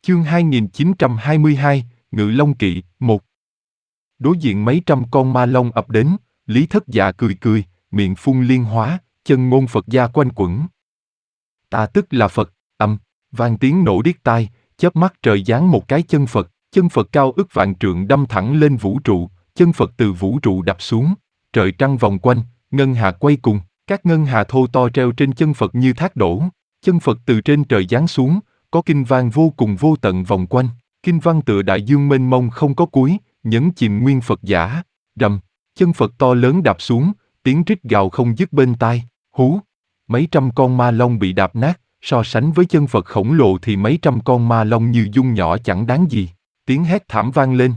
Chương 2922, Ngự Long Kỵ, 1. Đối diện mấy trăm con ma long ập đến, Lý Thất Dạ cười cười, miệng phun liên hóa, chân ngôn Phật gia quanh quẩn. Ta tức là Phật, vang tiếng nổ điếc tai, chớp mắt trời giáng một cái chân Phật cao ức vạn trượng đâm thẳng lên vũ trụ, chân Phật từ vũ trụ đập xuống, trời trăng vòng quanh, ngân hà quay cùng, các ngân hà thô to treo trên chân Phật như thác đổ, chân Phật từ trên trời giáng xuống, có kinh vang vô cùng vô tận vòng quanh, kinh văn tựa đại dương mênh mông không có cuối, nhấn chìm nguyên Phật giả, rầm, chân Phật to lớn đạp xuống, tiếng rít gào không dứt bên tai, hú, mấy trăm con ma long bị đạp nát, so sánh với chân Phật khổng lồ thì mấy trăm con ma long như dung nhỏ chẳng đáng gì, tiếng hét thảm vang lên.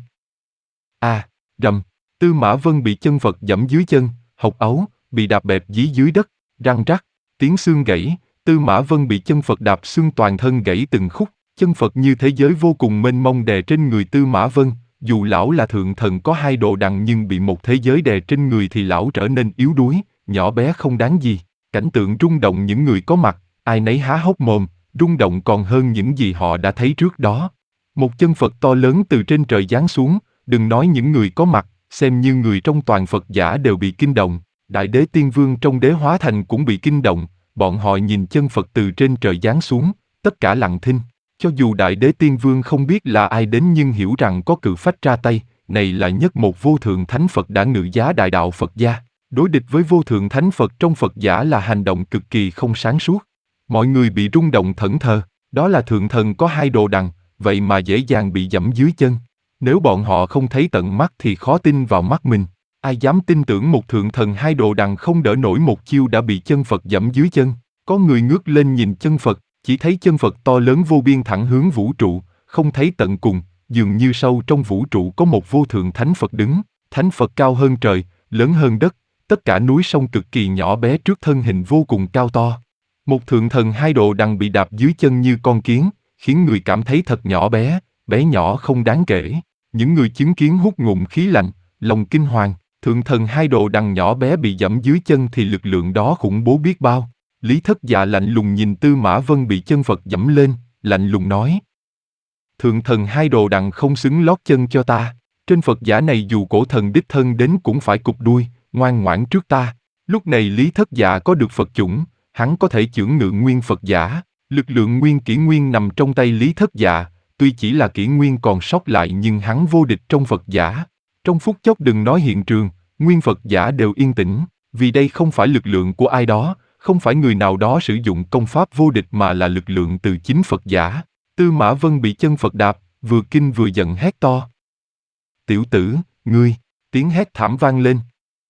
Rầm, Tư Mã Vân bị chân Phật giẫm dưới chân, hộc ấu, bị đạp bẹp dí dưới đất, răng rắc, tiếng xương gãy, Tư Mã Vân bị chân Phật đạp xương toàn thân gãy từng khúc, chân Phật như thế giới vô cùng mênh mông đè trên người Tư Mã Vân, dù lão là thượng thần có hai đồ đằng nhưng bị một thế giới đè trên người thì lão trở nên yếu đuối, nhỏ bé không đáng gì, cảnh tượng rung động những người có mặt, ai nấy há hốc mồm, rung động còn hơn những gì họ đã thấy trước đó. Một chân Phật to lớn từ trên trời giáng xuống, đừng nói những người có mặt, xem như người trong toàn Phật giả đều bị kinh động, Đại Đế Tiên Vương trong Đế Hóa Thành cũng bị kinh động, bọn họ nhìn chân Phật từ trên trời giáng xuống, tất cả lặng thinh. Cho dù Đại Đế Tiên Vương không biết là ai đến nhưng hiểu rằng có cự phách ra tay, này là nhất một vô thượng thánh Phật đã ngự giá đại đạo Phật gia. Đối địch với vô thượng thánh Phật trong Phật giả là hành động cực kỳ không sáng suốt. Mọi người bị rung động thẫn thờ, đó là thượng thần có hai đồ đằng, vậy mà dễ dàng bị giẫm dưới chân. Nếu bọn họ không thấy tận mắt thì khó tin vào mắt mình. Ai dám tin tưởng một thượng thần hai đồ đằng không đỡ nổi một chiêu đã bị chân Phật giẫm dưới chân. Có người ngước lên nhìn chân Phật, chỉ thấy chân Phật to lớn vô biên thẳng hướng vũ trụ, không thấy tận cùng, dường như sâu trong vũ trụ có một vô thượng thánh Phật đứng. Thánh Phật cao hơn trời, lớn hơn đất, tất cả núi sông cực kỳ nhỏ bé trước thân hình vô cùng cao to. Một thượng thần hai đồ đằng bị đạp dưới chân như con kiến, khiến người cảm thấy thật nhỏ bé, bé nhỏ không đáng kể. Những người chứng kiến hút ngụm khí lạnh, lòng kinh hoàng, thượng thần hai đồ đằng nhỏ bé bị giẫm dưới chân thì lực lượng đó khủng bố biết bao. Lý Thất Dạ lạnh lùng nhìn Tư Mã Vân bị chân Phật giẫm lên, lạnh lùng nói. Thượng thần hai đồ đằng không xứng lót chân cho ta, trên Phật giả này dù cổ thần đích thân đến cũng phải cụp đuôi, ngoan ngoãn trước ta. Lúc này Lý Thất Dạ có được Phật chủng, hắn có thể chưởng ngự nguyên Phật giả, lực lượng nguyên kỷ nguyên nằm trong tay Lý Thất Dạ, tuy chỉ là kỷ nguyên còn sót lại nhưng hắn vô địch trong Phật giả. Trong phút chốc đừng nói hiện trường, nguyên Phật giả đều yên tĩnh, vì đây không phải lực lượng của ai đó, không phải người nào đó sử dụng công pháp vô địch mà là lực lượng từ chính Phật giả. Tư Mã Vân bị chân Phật đạp, vừa kinh vừa giận hét to. Tiểu tử, ngươi, tiếng hét thảm vang lên.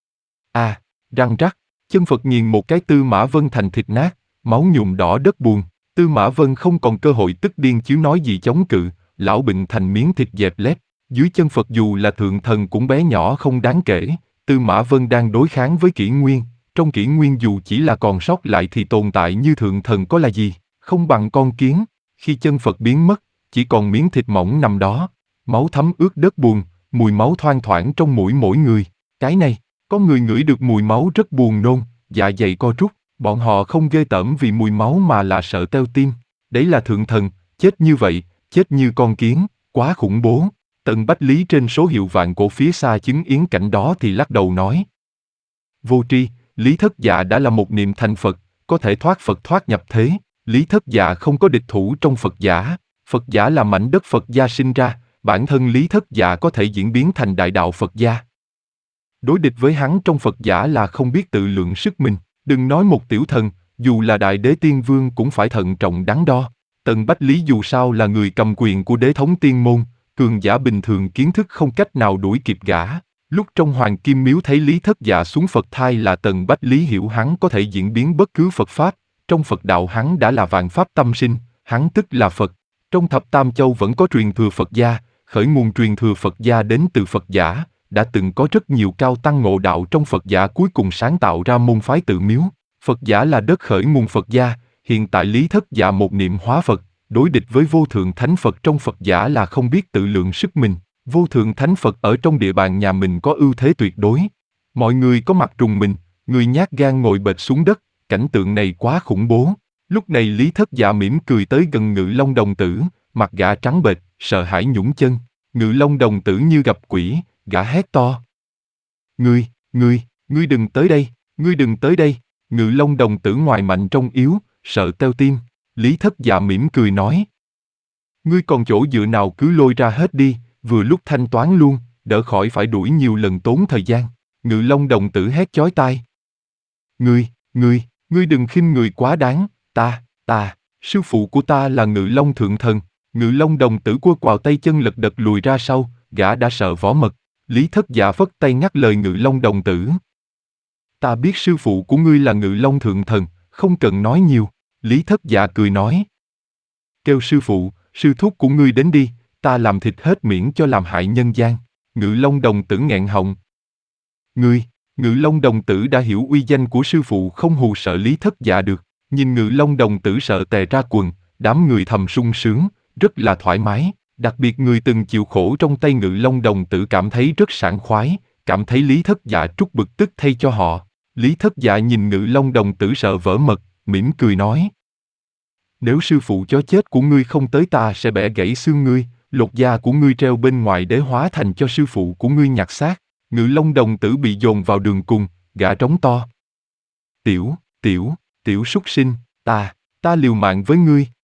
Răng rắc, chân Phật nghiền một cái Tư Mã Vân thành thịt nát, máu nhuộm đỏ đất buồn. Tư Mã Vân không còn cơ hội tức điên chứ nói gì chống cự, lão bệnh thành miếng thịt dẹp lép. Dưới chân Phật dù là thượng thần cũng bé nhỏ không đáng kể. Tư Mã Vân đang đối kháng với kỷ nguyên, trong kỷ nguyên dù chỉ là còn sót lại thì tồn tại như thượng thần có là gì, không bằng con kiến. Khi chân Phật biến mất, chỉ còn miếng thịt mỏng nằm đó, máu thấm ướt đất buồn, mùi máu thoang thoảng trong mũi mỗi người. Cái này, có người ngửi được mùi máu rất buồn nôn, dạ dày co rút, bọn họ không ghê tởm vì mùi máu mà là sợ teo tim. Đấy là thượng thần, chết như vậy, chết như con kiến, quá khủng bố. Tần Bách Lý trên số hiệu vạn cổ phía xa chứng yến cảnh đó thì lắc đầu nói. Vô tri, Lý Thất Dạ đã là một niệm thành Phật, có thể thoát Phật thoát nhập thế. Lý Thất Dạ không có địch thủ trong Phật giả là mảnh đất Phật gia sinh ra, bản thân Lý Thất Dạ có thể diễn biến thành đại đạo Phật gia. Đối địch với hắn trong Phật giả là không biết tự lượng sức mình, đừng nói một tiểu thần, dù là Đại Đế Tiên Vương cũng phải thận trọng đắn đo. Tần Bách Lý dù sao là người cầm quyền của đế thống tiên môn, cường giả bình thường kiến thức không cách nào đuổi kịp gã. Lúc trong Hoàng Kim Miếu thấy Lý Thất Dạ xuống Phật thai là Tần Bách Lý hiểu hắn có thể diễn biến bất cứ Phật Pháp, trong Phật đạo hắn đã là vạn Pháp tâm sinh, hắn tức là Phật. Trong Thập Tam Châu vẫn có truyền thừa Phật gia, khởi nguồn truyền thừa Phật gia đến từ Phật giả, đã từng có rất nhiều cao tăng ngộ đạo trong Phật giả cuối cùng sáng tạo ra môn phái Tự Miếu. Phật giả là đất khởi nguồn Phật gia, hiện tại Lý Thất Dạ một niệm hóa Phật, đối địch với vô thượng thánh Phật trong Phật giả là không biết tự lượng sức mình. Vô thượng thánh Phật ở trong địa bàn nhà mình có ưu thế tuyệt đối. Mọi người có mặt rùng mình, người nhát gan ngồi bệt xuống đất, cảnh tượng này quá khủng bố. Lúc này Lý Thất Dạ mỉm cười tới gần Ngự Long đồng tử, mặt gã trắng bệch, sợ hãi nhũng chân. Ngự Long đồng tử như gặp quỷ, gã hét to. Ngươi đừng tới đây, ngươi đừng tới đây. Ngự Long đồng tử ngoài mạnh trong yếu, sợ teo tim. Lý Thất Dạ mỉm cười nói. Ngươi còn chỗ dựa nào cứ lôi ra hết đi, vừa lúc thanh toán luôn, đỡ khỏi phải đuổi nhiều lần tốn thời gian. Ngự Long đồng tử hét chói tai. Ngươi đừng khinh người quá đáng, sư phụ của ta là Ngự Long thượng thần. Ngự Long đồng tử quơ quào tay chân lật đật lùi ra sau, gã đã sợ võ mật. Lý Thất Dạ phất tay ngắt lời Ngự Long đồng tử. Ta biết sư phụ của ngươi là Ngự Long thượng thần, không cần nói nhiều. Lý Thất Dạ cười nói. Kêu sư phụ, sư thúc của ngươi đến đi, ta làm thịt hết miễn cho làm hại nhân gian. Ngự Long đồng tử nghẹn họng. Ngự Long đồng tử đã hiểu uy danh của sư phụ không hù sợ Lý Thất Dạ được. Nhìn Ngự Long đồng tử sợ tè ra quần, đám người thầm sung sướng, rất là thoải mái. Đặc biệt người từng chịu khổ trong tay Ngự Long đồng tử cảm thấy rất sảng khoái, cảm thấy Lý Thất Dạ trút bực tức thay cho họ. Lý Thất Dạ nhìn Ngự Long đồng tử sợ vỡ mật, mỉm cười nói. Nếu sư phụ chó chết của ngươi không tới ta sẽ bẻ gãy xương ngươi, lột da của ngươi treo bên ngoài để hóa thành cho sư phụ của ngươi nhặt xác. Ngự Long đồng tử bị dồn vào đường cùng, gã trống to. Tiểu súc sinh, ta liều mạng với ngươi.